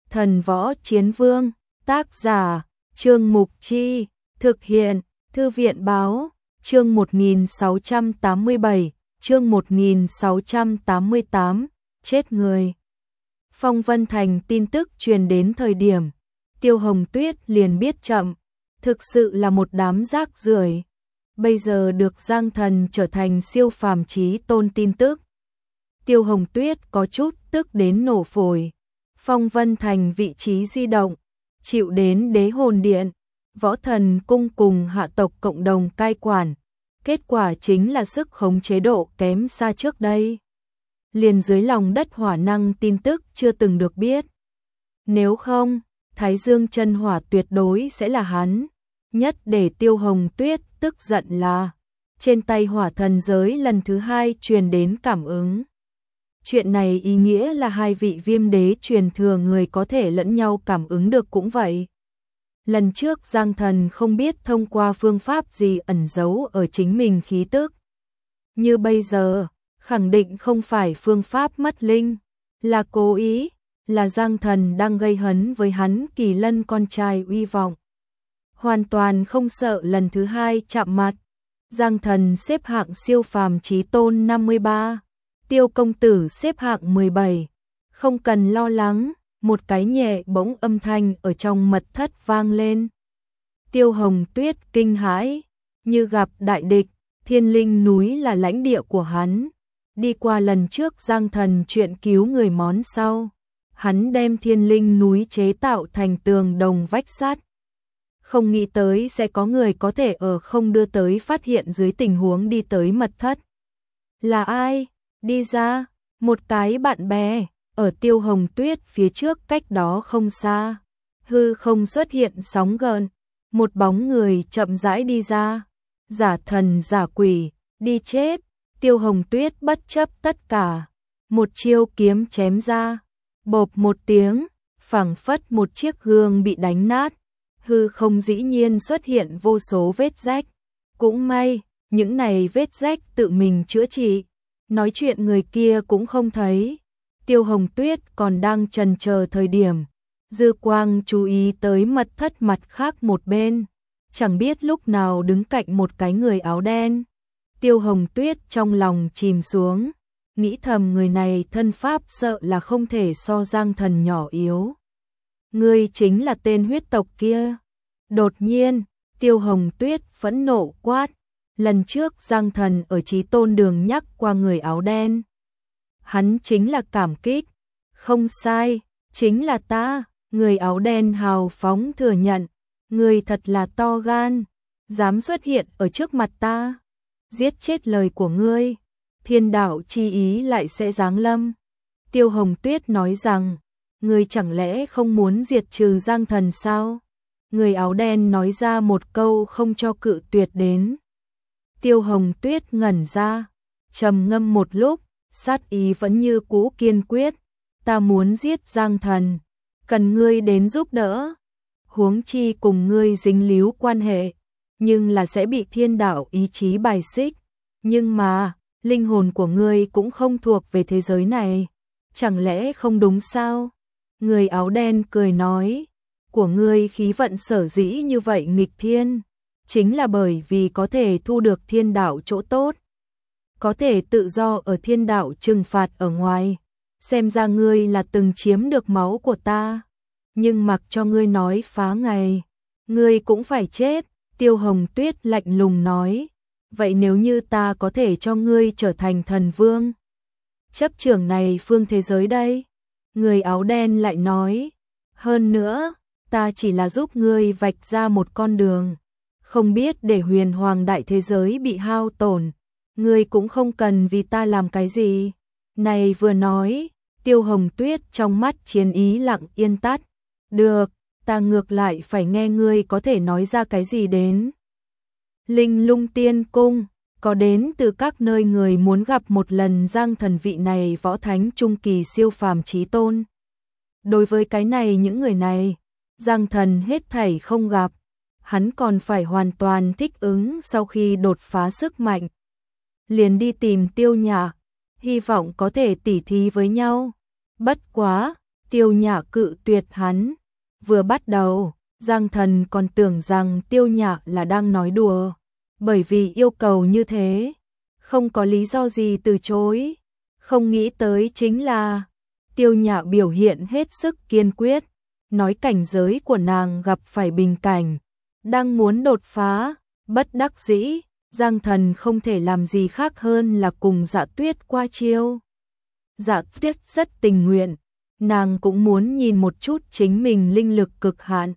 Thần Võ Chiến Vương, tác giả, Trương Mục Chi, thực hiện, Thư viện Báo, chương 1687, chương 1688, chết người. Phong Vân Thành tin tức truyền đến thời điểm, Tiêu Hồng Tuyết liền biết chậm, thực sự là một đám rác rưởi. Bây giờ được Giang Thần trở thành siêu phàm chí tôn tin tức. Tiêu Hồng Tuyết có chút tức đến nổ phổi. Phong Vân Thành vị trí di động, chịu đến Đế Hồn Điện, Võ Thần Cung cùng hạ tộc cộng đồng cai quản. Kết quả chính là sức khống chế độ kém xa trước đây. Liền dưới lòng đất hỏa năng tin tức chưa từng được biết. Nếu không, Thái Dương chân hỏa tuyệt đối sẽ là hắn. Nhất để Tiêu Hồng Tuyết tức giận là trên tay hỏa thần giới lần thứ 2 truyền đến cảm ứng. Chuyện này ý nghĩa là hai vị viêm đế truyền thừa người có thể lẫn nhau cảm ứng được cũng vậy. Lần trước Giang Thần không biết thông qua phương pháp gì ẩn giấu ở chính mình khí tức. Như bây giờ, khẳng định không phải phương pháp mất linh, là cố ý, là Giang Thần đang gây hấn với hắn Kỳ Lân con trai uy vọng. Hoàn toàn không sợ lần thứ 2 chạm mặt. Giang Thần xếp hạng siêu phàm chí tôn 53, Tiêu công tử xếp hạng 17. Không cần lo lắng, một cái nhẹ bỗng âm thanh ở trong mật thất vang lên. Tiêu Hồng Tuyết kinh hãi, như gặp đại địch, Thiên Linh núi là lãnh địa của hắn. Đi qua lần trước Giang Thần chuyện cứu người món sau, hắn đem Thiên Linh núi chế tạo thành tường đồng vách sắt. Không nghĩ tới sẽ có người có thể ở không đưa tới phát hiện dưới tình huống đi tới mật thất. Là ai? Đi ra, một cái bạn bè, ở Tiêu Hồng Tuyết phía trước cách đó không xa. Hư không xuất hiện sóng gợn, một bóng người chậm rãi đi ra. Giả thần giả quỷ, đi chết. Tiêu Hồng Tuyết bất chấp tất cả, một chiêu kiếm chém ra. Bộp một tiếng, phảng phất một chiếc gương bị đánh nát. Hư không dĩ nhiên xuất hiện vô số vết rách. Cũng may, những này vết rách tự mình chữa trị. Nói chuyện người kia cũng không thấy. Tiêu Hồng Tuyết còn đang chần chờ thời điểm. Dư quang chú ý tới mật thất mặt khác một bên. Chẳng biết lúc nào đứng cạnh một cái người áo đen. Tiêu Hồng Tuyết trong lòng chìm xuống. Nghĩ thầm người này thân pháp sợ là không thể so Giang Thần nhỏ yếu. Ngươi chính là tên huyết tộc kia. Đột nhiên, Tiêu Hồng Tuyết phẫn nộ quát. Lần trước Giang Thần ở Chí Tôn Đường nhắc qua người áo đen. Hắn chính là cảm kích. Không sai, chính là ta. Người áo đen hào phóng thừa nhận. Ngươi thật là to gan. Dám xuất hiện ở trước mặt ta. Giết chết lời của ngươi. Thiên đạo chi ý lại sẽ giáng lâm. Tiêu Hồng Tuyết nói rằng. Ngươi chẳng lẽ không muốn diệt trừ Giang Thần sao? Người áo đen nói ra một câu không cho cự tuyệt đến. Tiêu Hồng Tuyết ngẩn ra, trầm ngâm một lúc, sát ý vẫn như cũ kiên quyết. Ta muốn giết Giang Thần, cần ngươi đến giúp đỡ. Huống chi cùng ngươi dính líu quan hệ, nhưng là sẽ bị thiên đạo ý chí bài xích. Nhưng mà, linh hồn của ngươi cũng không thuộc về thế giới này. Chẳng lẽ không đúng sao? Người áo đen cười nói, của ngươi khí vận sở dĩ như vậy nghịch thiên, chính là bởi vì có thể thu được thiên đạo chỗ tốt. Có thể tự do ở thiên đạo trừng phạt ở ngoài. Xem ra ngươi là từng chiếm được máu của ta. Nhưng mặc cho ngươi nói phá ngày, ngươi cũng phải chết. Tiêu Hồng Tuyết lạnh lùng nói. Vậy nếu như ta có thể cho ngươi trở thành thần vương, chấp trưởng này phương thế giới đây? Người áo đen lại nói. Hơn nữa, ta chỉ là giúp ngươi vạch ra một con đường. Không biết để huyền hoàng đại thế giới bị hao tổn, ngươi cũng không cần vì ta làm cái gì. Này vừa nói, Tiêu Hồng Tuyết trong mắt chiến ý lặng yên tắt. Được, ta ngược lại phải nghe ngươi có thể nói ra cái gì đến. Linh Lung Tiên Cung, có đến từ các nơi người muốn gặp một lần Giang Thần vị này võ thánh trung kỳ siêu phàm chí tôn. Đối với cái này những người này, Giang Thần hết thảy không gặp. Hắn còn phải hoàn toàn thích ứng sau khi đột phá sức mạnh. Liền đi tìm Tiêu Nhạc, hy vọng có thể tỉ thí với nhau. Bất quá, Tiêu Nhã cự tuyệt hắn. Vừa bắt đầu, Giang Thần còn tưởng rằng Tiêu Nhã là đang nói đùa, bởi vì yêu cầu như thế, không có lý do gì từ chối. Không nghĩ tới chính là Tiêu Nhã biểu hiện hết sức kiên quyết, nói cảnh giới của nàng gặp phải bình cảnh, đang muốn đột phá. Bất đắc dĩ, Giang Thần không thể làm gì khác hơn là cùng Dạ Tuyết qua chiêu. Dạ Tuyết rất tình nguyện, nàng cũng muốn nhìn một chút chính mình linh lực cực hạn.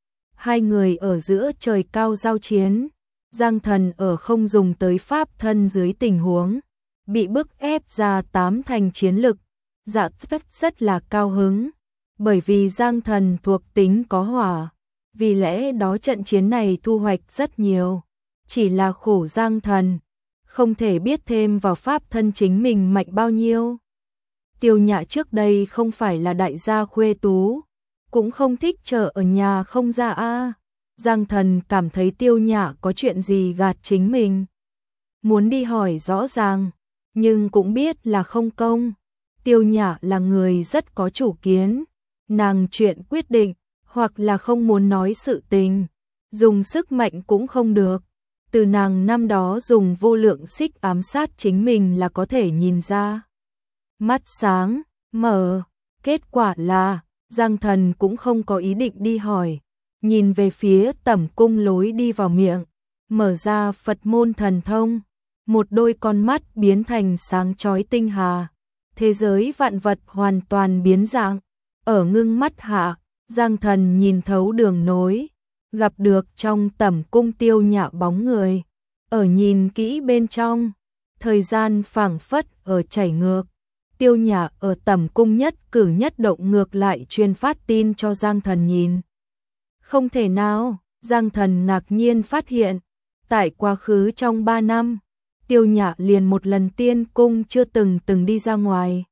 Hai người ở giữa trời cao giao chiến, Giang Thần ở không dùng tới pháp thân dưới tình huống, bị bức ép ra 8 thành chiến lực. Dạ Tuyết rất là cao hứng, bởi vì Giang Thần thuộc tính có hỏa, vì lẽ đó trận chiến này thu hoạch rất nhiều. Chỉ là khổ Giang Thần, không thể biết thêm vào pháp thân chính mình mạnh bao nhiêu. Tiêu Nhã trước đây không phải là đại gia khuê tú, cũng không thích chờ ở nhà không ra a. Giang Thần cảm thấy Tiêu Nhã có chuyện gì gạt chính mình, muốn đi hỏi rõ ràng, nhưng cũng biết là không công. Tiêu Nhã là người rất có chủ kiến, nàng chuyện quyết định, hoặc là không muốn nói sự tình, dùng sức mạnh cũng không được. Từ nàng năm đó dùng vô lượng xích ám sát chính mình là có thể nhìn ra. Mắt sáng, mở, kết quả là, Giang Thần cũng không có ý định đi hỏi, nhìn về phía tẩm cung lối đi vào miệng, mở ra Phật môn thần thông, một đôi con mắt biến thành sáng chói tinh hà, thế giới vạn vật hoàn toàn biến dạng, ở ngưng mắt hạ, Giang Thần nhìn thấu đường nối, gặp được trong tẩm cung Tiêu Nhã bóng người, ở nhìn kỹ bên trong, thời gian phảng phất ở chảy ngược. Tiêu Nhã ở tẩm cung nhất cử nhất động ngược lại truyền phát tin cho Giang Thần nhìn. Không thể nào, Giang Thần ngạc nhiên phát hiện, tại quá khứ trong 3 năm, Tiêu Nhã liền một lần tiên cung chưa từng đi ra ngoài.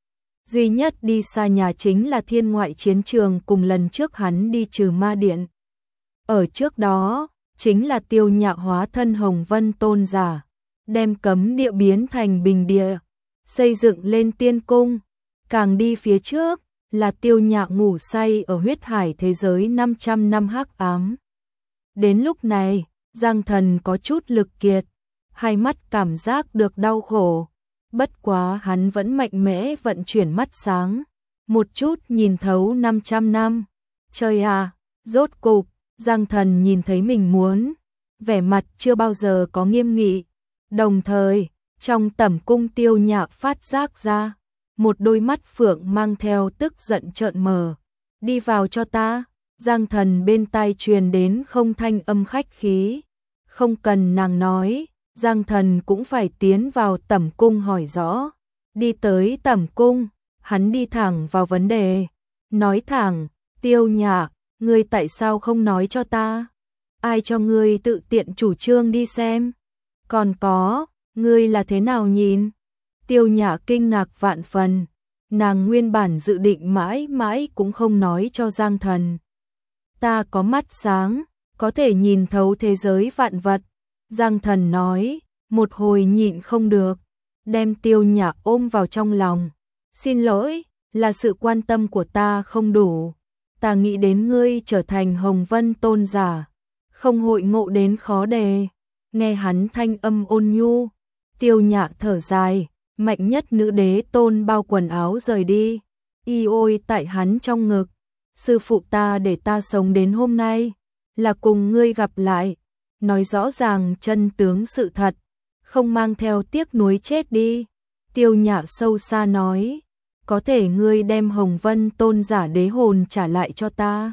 Duy nhất đi xa nhà chính là thiên ngoại chiến trường cùng lần trước hắn đi trừ ma điện. Ở trước đó, chính là Tiêu Nhã hóa thân Hồng Vân tôn giả, đem cấm địa biến thành bình địa, xây dựng lên tiên cung. Càng đi phía trước, là Tiêu Nhã ngủ say ở huyết hải thế giới 500 năm hắc ám. Đến lúc này, Giang Thần có chút lực kiệt, hai mắt cảm giác được đau khổ. Bất quá hắn vẫn mạnh mẽ vận chuyển mắt sáng, một chút nhìn thấu 500 năm. Trời à, rốt cục, Giang Thần nhìn thấy mình muốn, vẻ mặt chưa bao giờ có nghiêm nghị. Đồng thời, trong tẩm cung Tiêu Nhã phát giác ra, một đôi mắt phượng mang theo tức giận trợn mở. Đi vào cho ta. Giang Thần bên tai truyền đến không thanh âm khách khí. Không cần nàng nói, Giang Thần cũng phải tiến vào tẩm cung hỏi rõ. Đi tới tẩm cung, hắn đi thẳng vào vấn đề. Nói thẳng, Tiêu Nhã, ngươi tại sao không nói cho ta? Ai cho ngươi tự tiện chủ trương đi xem? Còn có, ngươi là thế nào nhìn? Tiêu Nhã kinh ngạc vạn phần, nàng nguyên bản dự định mãi mãi cũng không nói cho Giang Thần. Ta có mắt sáng, có thể nhìn thấu thế giới vạn vật. Giang Thần nói, một hồi nhịn không được, đem Tiêu Nhã ôm vào trong lòng. Xin lỗi, là sự quan tâm của ta không đủ. Ta nghĩ đến ngươi trở thành Hồng Vân tôn giả, không hội ngộ đến khó đề. Nghe hắn thanh âm ôn nhu, Tiêu Nhã thở dài, mạnh nhất nữ đế tôn bao quần áo rời đi. Y ôi tại hắn trong ngực, sư phụ ta để ta sống đến hôm nay, là cùng ngươi gặp lại, nói rõ ràng chân tướng sự thật, không mang theo tiếc nuối chết đi. Tiêu Nhã sâu xa nói, có thể ngươi đem Hồng Vân tôn giả đế hồn trả lại cho ta,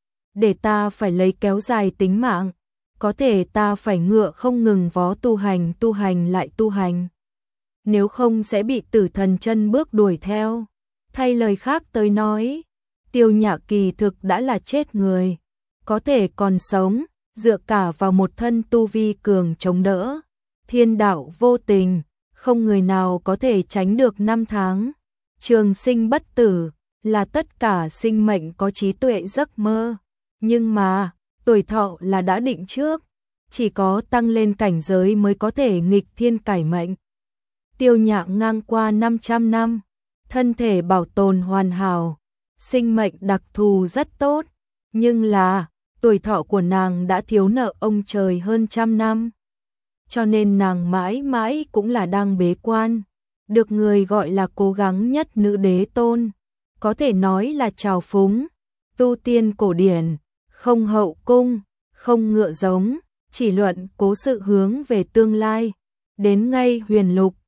để ta phải lấy kéo dài tính mạng, có thể ta phải ngựa không ngừng vó tu hành lại tu hành. Nếu không sẽ bị tử thần chân bước đuổi theo. Thay lời khác tới nói, Tiêu Nhã kỳ thực đã là chết người, có thể còn sống, dựa cả vào một thân tu vi cường chống đỡ. Thiên đạo vô tình, không người nào có thể tránh được năm tháng. Trường sinh bất tử, là tất cả sinh mệnh có trí tuệ giấc mơ. Nhưng mà, tuổi thọ là đã định trước, chỉ có tăng lên cảnh giới mới có thể nghịch thiên cải mệnh. Tiêu Nhã ngang qua 500 năm, thân thể bảo tồn hoàn hảo, sinh mệnh đặc thù rất tốt, nhưng là tuổi thọ của nàng đã thiếu nợ ông trời hơn 100 năm. Cho nên nàng mãi mãi cũng là đang bế quan, được người gọi là cố gắng nhất nữ đế tôn, có thể nói là trào phúng, tu tiên cổ điển, không hậu cung, không ngựa giống, chỉ luận cố sự hướng về tương lai, đến ngay huyền lục,